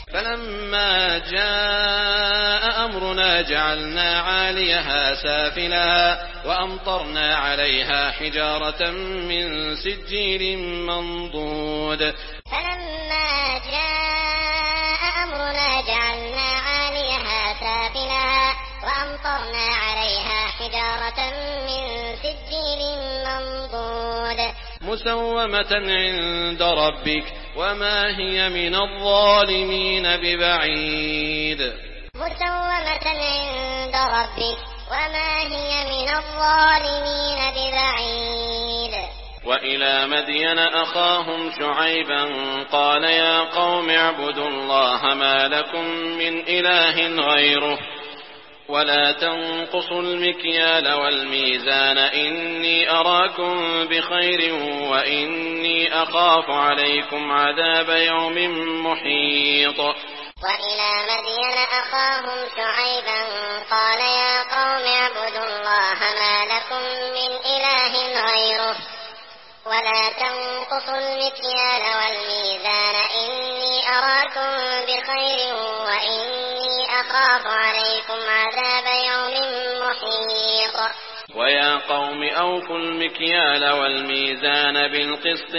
فلما جاء أمرنا جعلنا عاليها سافلها وأمطرنا عليها حجارة من سجيل منضود. فلما جاء أمرنا جعلنا عاليها سافلها وأمطرنا عليها حجارة من سجيل منضود مسومة عند ربك وما هي من الظالمين ببعيد. مسومة عند ربك وما هي من الظالمين ببعيد. وإلى مدين أخاهم شعيبا قال يا قوم اعبدوا الله ما لكم من إله غيره ولا تنقصوا المكيال والميزان إني أراكم بخير وإني أخاف عليكم عذاب يوم محيط. وإلى مدين أخاهم شعيبا قال يا قوم اعبدوا الله ما لكم من إله غيره ولا تنقصوا المكيال والميزان إني أراكم بخير وإني أخاف عليكم عذاب يوم محيط. ويا قوم أوفوا المكيال والميزان بالقسط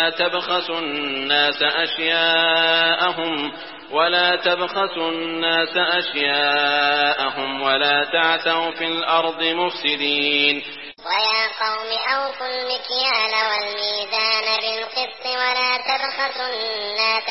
ولا تبخسوا الناس أشياءهم ولا تعثوا في الأرض مفسدين. ويا قوم أوفوا المكيال والميزان بالقسط ولا تبخسوا الناس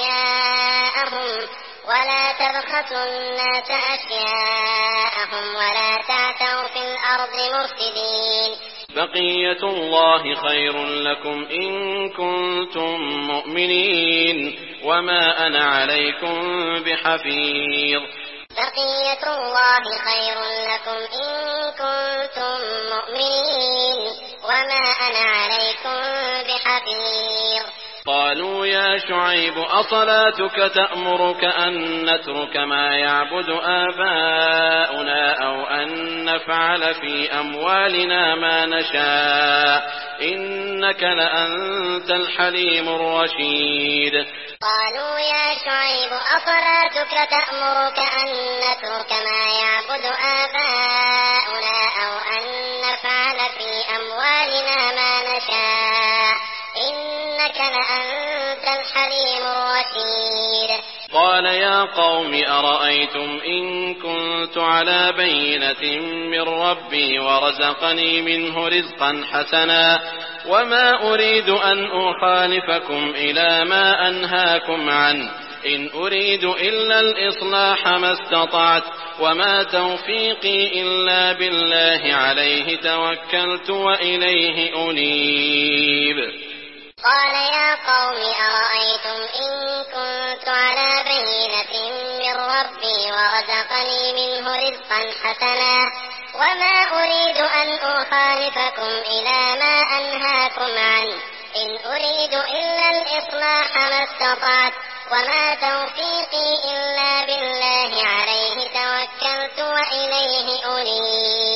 أشياءهم ولا تعثوا في الأرض مفسدين. بقية الله خير لكم إن كنتم مؤمنين وما أنا عليكم بحفيظ. بقية الله خير لكم إن كنتم مؤمنين وما أنا عليكم بحفيظ. قالوا يا شعيب أصلاتك تأمرك أن نترك ما يعبد آباؤنا أو أن نفعل في أموالنا ما نشاء إنك لأنت الحليم الرشيد. قالوا يا شعيب أصلاتك تأمرك أن نترك ما يعبد آباؤنا أو أن نفعل في أموالنا ما نشاء إنك لأنت الحليم الرشيد. قال يا قوم أرأيتم إن كنت على بينة من ربي ورزقني منه رزقا حسنا وما أريد أن أخالفكم إلى ما أنهاكم عنه إن أريد إلا الإصلاح ما استطعت وما توفيقي إلا بالله عليه توكلت وإليه أنيب. قال يا قوم أرأيتم إن كنت على بينة من ربي ورزقني منه رزقا حسنا وما أريد أن أخالفكم إلى ما أنهاكم عنه إن أريد إلا الإصلاح ما استطعت وما توفيقي إلا بالله عليه توكلت وإليه أنيب.